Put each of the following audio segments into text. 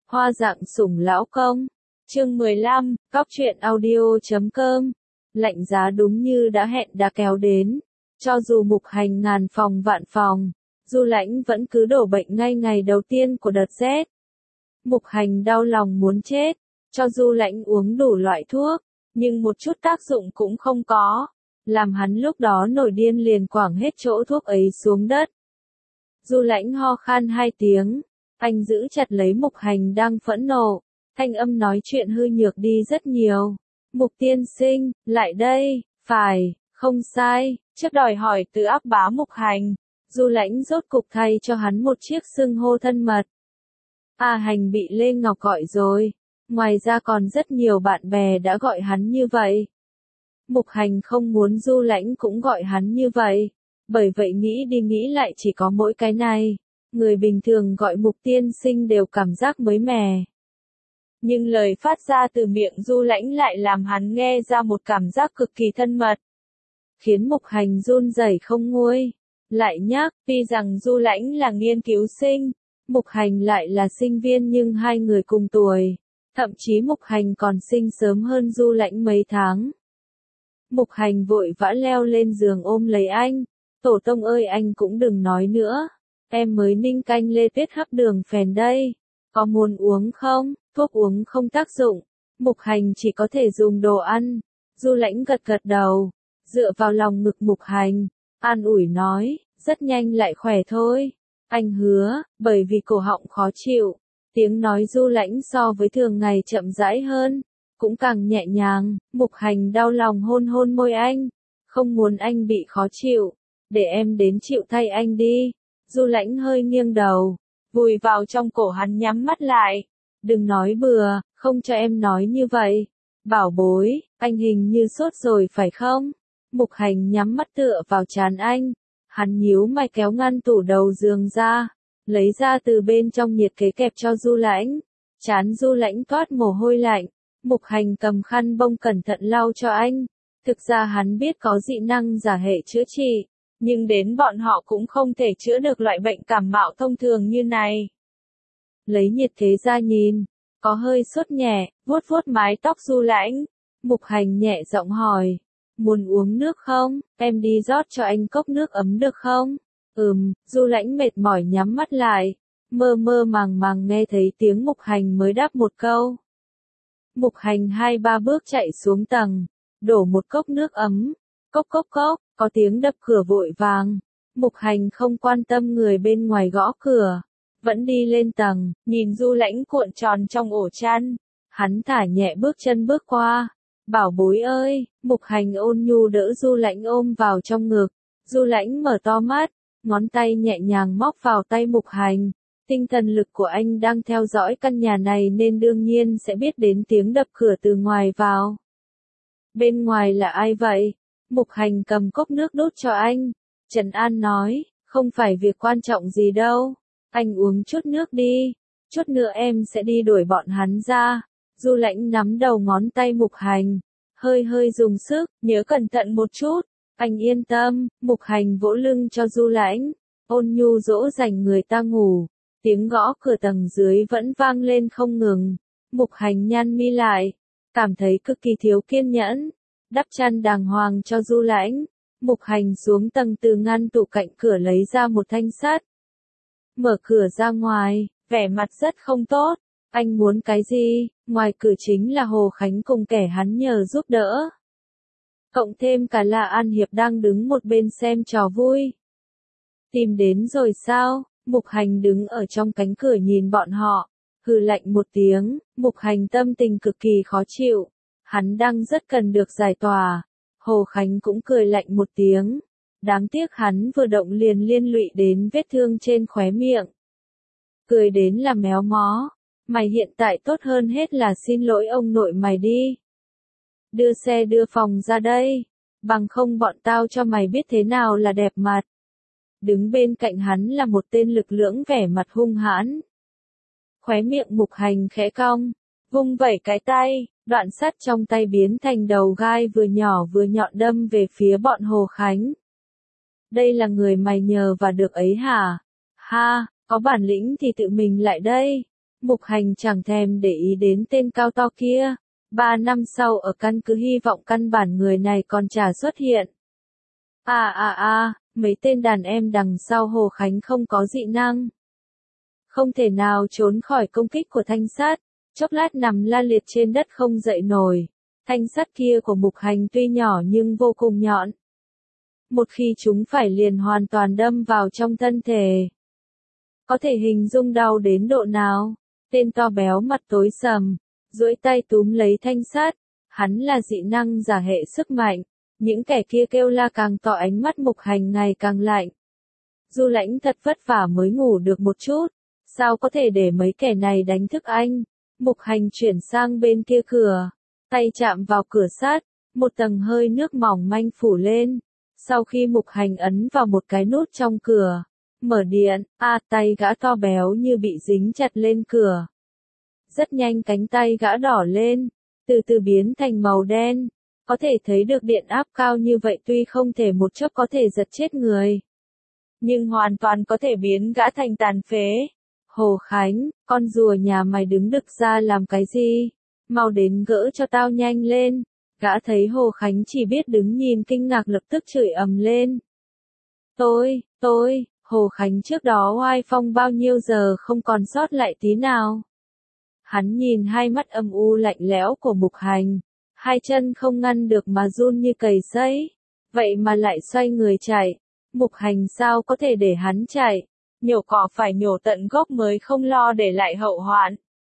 Hoa dạng sủng lão công. Chương 15, cóc truyện audio.com. Lạnh giá đúng như đã hẹn đã kéo đến. Cho dù Mục Hành ngàn phòng vạn phòng, Du Lãnh vẫn cứ đổ bệnh ngay ngày đầu tiên của đợt rét. Mục Hành đau lòng muốn chết, cho Du Lãnh uống đủ loại thuốc, nhưng một chút tác dụng cũng không có, làm hắn lúc đó nổi điên liền quẳng hết chỗ thuốc ấy xuống đất. Du Lãnh ho khan 2 tiếng, anh giữ chặt lấy Mục Hành đang phẫn nộ, thanh âm nói chuyện hư nhược đi rất nhiều. Mục tiên sinh, lại đây, phải, không sai, trước đòi hỏi từ áp bá Mục Hành, Du Lãnh rốt cục thay cho hắn một chiếc xưng hô thân mật. A Hành bị Lê Ngọc gọi rồi, ngoài ra còn rất nhiều bạn bè đã gọi hắn như vậy. Mục Hành không muốn Du Lãnh cũng gọi hắn như vậy, bởi vậy nghĩ đi nghĩ lại chỉ có mỗi cái này, người bình thường gọi Mục tiên sinh đều cảm giác mới mẻ. Nhưng lời phát ra từ miệng Du Lãnh lại làm hắn nghe ra một cảm giác cực kỳ thân mật, khiến Mục Hành run rẩy không nguôi. Lại nhắc, tuy rằng Du Lãnh là nghiên cứu sinh, Mục Hành lại là sinh viên nhưng hai người cùng tuổi, thậm chí Mục Hành còn sinh sớm hơn Du Lãnh mấy tháng. Mục Hành vội vã leo lên giường ôm lấy anh, tổ tông ơi anh cũng đừng nói nữa, em mới ninh canh lê tuyết hấp đường phèn đây, có muốn uống không? Thuốc uống không tác dụng, Mục Hành chỉ có thể dùng đồ ăn. Du Lãnh gật gật đầu, dựa vào lòng ngực Mục Hành, an ủi nói, rất nhanh lại khỏe thôi. Anh hứa, bởi vì cổ họng khó chịu, tiếng nói Du Lãnh so với thường ngày chậm rãi hơn, cũng càng nhẹ nhàng. Mục Hành đau lòng hôn hôn môi anh, không muốn anh bị khó chịu, để em đến chịu thay anh đi. Du Lãnh hơi nghiêng đầu, vùi vào trong cổ hắn nhắm mắt lại. Đừng nói bừa, không cho em nói như vậy. Bảo bối, anh hình như sốt rồi phải không? Mục Hành nhắm mắt tựa vào trán anh. Hắn nhíu mày kéo ngăn tủ đầu giường ra, lấy ra từ bên trong nhiệt kế kẹp cho Du Lãnh. Trán Du Lãnh toát mồ hôi lạnh. Mục Hành cầm khăn bông cẩn thận lau cho anh. Thực ra hắn biết có dị năng giả hệ chữa trị, nhưng đến bọn họ cũng không thể chữa được loại bệnh cảm mạo thông thường như này. Lấy nhiệt kế ra nhìn, có hơi sốt nhẹ, vuốt vuốt mái tóc Du Lãnh. Mục Hành nhẹ giọng hỏi, muốn uống nước không, em đi rót cho anh cốc nước ấm được không? Du Lãnh mệt mỏi nhắm mắt lại, mơ mơ màng màng nghe thấy tiếng Mục Hành mới đáp một câu. Mục Hành 2-3 bước chạy xuống tầng, đổ một cốc nước ấm, cốc cốc cốc, có tiếng đập cửa vội vàng. Mục Hành không quan tâm người bên ngoài gõ cửa, vẫn đi lên tầng, nhìn Du Lãnh cuộn tròn trong ổ chăn, hắn thả nhẹ bước chân bước qua. Bảo bối ơi, Mục Hành ôn nhu đỡ Du Lãnh ôm vào trong ngực. Du Lãnh mở to mắt, ngón tay nhẹ nhàng móc vào tay Mục Hành. Tinh thần lực của anh đang theo dõi căn nhà này nên đương nhiên sẽ biết đến tiếng đập cửa từ ngoài vào. Bên ngoài là ai vậy? Mục Hành cầm cốc nước đút cho anh. Trần An nói, không phải việc quan trọng gì đâu. Anh uống chút nước đi, chút nữa em sẽ đi đuổi bọn hắn ra. Du Lãnh nắm đầu ngón tay Mục Hành, hơi hơi dùng sức, nhớ cẩn thận một chút. Anh yên tâm. Mục Hành vỗ lưng cho Du Lãnh, ôn nhu dỗ dành người ta ngủ. Tiếng gõ cửa tầng dưới vẫn vang lên không ngừng. Mục Hành nhăn mi lại, cảm thấy cực kỳ thiếu kiên nhẫn, đắp chăn đàng hoàng cho Du Lãnh. Mục Hành xuống tầng từ ngăn tủ cạnh cửa lấy ra một thanh sắt, mở cửa ra ngoài, vẻ mặt rất không tốt. Anh muốn cái gì? Ngoài cửa chính là Hồ Khánh cùng kẻ hắn nhờ giúp đỡ. Cộng thêm cả La An Hiệp đang đứng một bên xem trò vui. Tìm đến rồi sao? Mục Hành đứng ở trong cánh cửa nhìn bọn họ, hừ lạnh một tiếng. Mục Hành tâm tình cực kỳ khó chịu, hắn đang rất cần được giải tỏa. Hồ Khánh cũng cười lạnh một tiếng. Đáng tiếc hắn vừa động liền liên lụy đến vết thương trên khóe miệng. Cười đến là méo mó. Mày hiện tại tốt hơn hết là xin lỗi ông nội mày đi. Đưa xe đưa phòng ra đây, bằng không bọn tao cho mày biết thế nào là đẹp mặt. Đứng bên cạnh hắn là một tên lực lưỡng vẻ mặt hung hãn. Khóe miệng Mục Hành khẽ cong, vung vẩy cái tay, đoạn sắt trong tay biến thành đầu gai vừa nhỏ vừa nhọn đâm về phía bọn Hồ Khánh. Đây là người mày nhờ và được ấy hả? Ha, có bản lĩnh thì tự mình lại đây. Mục Hành chẳng thèm để ý đến tên cao to kia. 3 năm sau ở căn cứ hy vọng căn bản người này còn chả xuất hiện. Mấy tên đàn em đằng sau Hồ Khánh không có dị năng. Không thể nào trốn khỏi công kích của thanh sắt, chốc lát nằm la liệt trên đất không dậy nổi. Thanh sắt kia của Mục Hành tuy nhỏ nhưng vô cùng nhọn. Một khi chúng phải liền hoàn toàn đâm vào trong thân thể. Có thể hình dung đau đến độ nào, tên to béo mặt tối sầm, duỗi tay túm lấy thanh sắt, hắn là dị năng giả hệ sức mạnh, những kẻ kia kêu la càng to ánh mắt Mục Hành ngày càng lạnh. Du Lãnh thật vất vả mới ngủ được một chút, sao có thể để mấy kẻ này đánh thức anh? Mục Hành chuyển sang bên kia cửa, tay chạm vào cửa sắt, một tầng hơi nước mỏng manh phủ lên. Sau khi Mục Hành ấn vào một cái nút trong cửa, mở điện, tay gã to béo như bị dính chặt lên cửa. Rất nhanh cánh tay gã đỏ lên, từ từ biến thành màu đen. Có thể thấy được điện áp cao như vậy tuy không thể một chốc có thể giật chết người, nhưng hoàn toàn có thể biến gã thành tàn phế. Hồ Khánh, con rùa nhà mày đứng đực ra làm cái gì? Mau đến gỡ cho tao nhanh lên. Gã thấy Hồ Khánh chỉ biết đứng nhìn kinh ngạc lập tức chửi ầm lên. Tôi, Hồ Khánh trước đó oai phong bao nhiêu giờ không còn sót lại tí nào. Hắn nhìn hai mắt âm u lạnh lẽo của Mục Hành, hai chân không ngăn được mà run như cầy sấy, vậy mà lại xoay người chạy. Mục Hành sao có thể để hắn chạy, nhổ cỏ phải nhổ tận gốc mới không lo để lại hậu hoạn.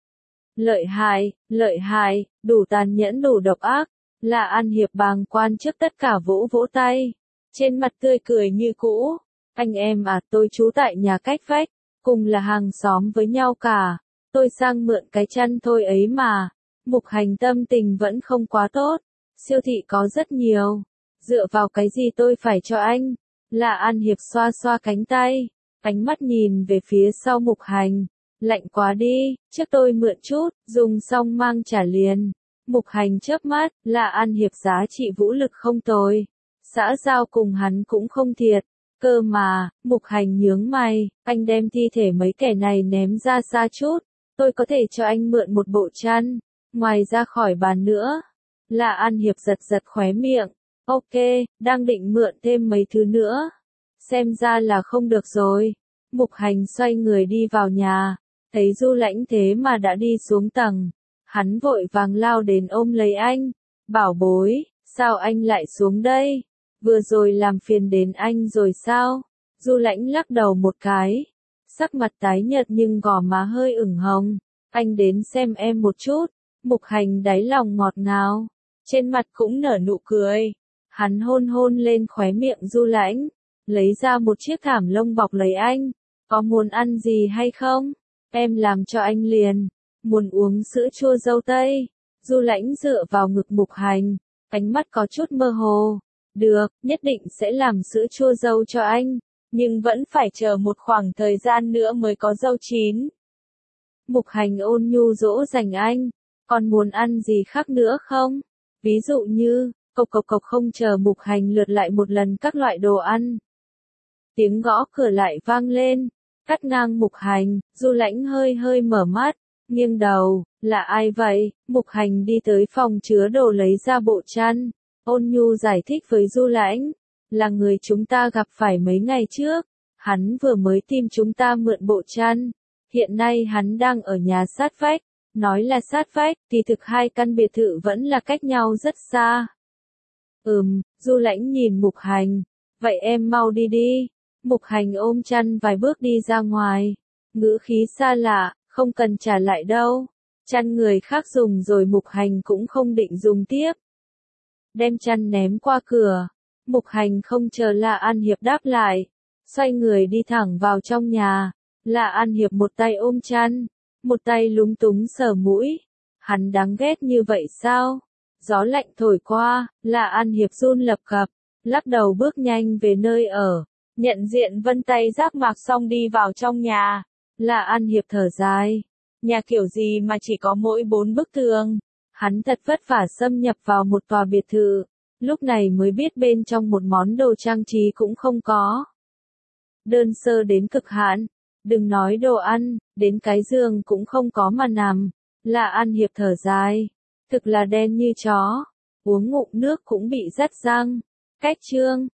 Lợi hại, đủ tàn nhẫn đủ độc ác. Là An Hiệp bàng quan trước tất cả vỗ vỗ tay, trên mặt tươi cười như cũ. Anh em tôi trú tại nhà cách vách, cùng là hàng xóm với nhau cả. Tôi sang mượn cái chăn thôi ấy mà. Mục Hành tâm tình vẫn không quá tốt. Siêu thị có rất nhiều. Dựa vào cái gì tôi phải cho anh? Là An Hiệp xoa xoa cánh tay, ánh mắt nhìn về phía sau Mục Hành. Lạnh quá đi, trước tôi mượn chút, dùng xong mang trả liền. Mục Hành chớp mắt, là An Hiệp giá trị vũ lực không tồi. Xã giao cùng hắn cũng không thiệt. Cơ mà, Mục Hành nhướng mày, anh đem thi thể mấy kẻ này ném ra xa chút. Tôi có thể cho anh mượn một bộ chăn. Ngoài ra khỏi bàn nữa. Là An Hiệp giật giật khóe miệng. Ok, đang định mượn thêm mấy thứ nữa. Xem ra là không được rồi. Mục Hành xoay người đi vào nhà. Thấy Du Lãnh thế mà đã đi xuống tầng. Hắn vội vàng lao đến ôm lấy anh. Bảo bối, sao anh lại xuống đây? Vừa rồi làm phiền đến anh rồi sao? Du Lãnh lắc đầu một cái. Sắc mặt tái nhợt nhưng gò má hơi ửng hồng. Anh đến xem em một chút. Mục Hành đáy lòng ngọt ngào. Trên mặt cũng nở nụ cười. Hắn hôn hôn lên khóe miệng Du Lãnh. Lấy ra một chiếc thảm lông bọc lấy anh. Có muốn ăn gì hay không? Em làm cho anh liền. Muốn uống sữa chua dâu tây. Du Lãnh dựa vào ngực Mục Hành. Ánh mắt có chút mơ hồ. Được, nhất định sẽ làm sữa chua dâu cho anh. Nhưng vẫn phải chờ một khoảng thời gian nữa mới có dâu chín. Mục Hành ôn nhu dỗ dành anh. Còn muốn ăn gì khác nữa không? Ví dụ như, cộc không chờ Mục Hành lượt lại một lần các loại đồ ăn. Tiếng gõ cửa lại vang lên. Cắt ngang Mục Hành, Du Lãnh hơi hơi mở mắt, nghiêng đầu, là ai vậy? Mục Hành đi tới phòng chứa đồ lấy ra bộ chăn. Ôn nhu giải thích với Du Lãnh, là người chúng ta gặp phải mấy ngày trước. Hắn vừa mới tìm chúng ta mượn bộ chăn. Hiện nay hắn đang ở nhà sát vách. Nói là sát vách, thì thực hai căn biệt thự vẫn là cách nhau rất xa. Du Lãnh nhìn Mục Hành. Vậy em mau đi đi. Mục Hành ôm chăn vài bước đi ra ngoài. Ngữ khí xa lạ, không cần trả lại đâu. Chăn người khác dùng rồi Mục Hành cũng không định dùng tiếp. Đem chăn ném qua cửa. Mục Hành không chờ La An Hiệp đáp lại. Xoay người đi thẳng vào trong nhà. La An Hiệp một tay ôm chăn. Một tay lúng túng sờ mũi. Hắn đáng ghét như vậy sao? Gió lạnh thổi qua, La An Hiệp run lập cập. Lắc đầu bước nhanh về nơi ở. Nhận diện Vân tay giác mạc xong đi vào trong nhà. La An Hiệp thở dài. Nhà kiểu gì mà chỉ có mỗi 4 bức tường. Hắn thật vất vả xâm nhập vào một tòa biệt thự. Lúc này mới biết bên trong một món đồ trang trí cũng không có. Đơn sơ đến cực hạn. Đừng nói đồ ăn, đến cái giường cũng không có mà nằm. Là An Hiệp thở dài. Thực là đen như chó. Uống ngụm nước cũng bị rắt răng. Cách chương.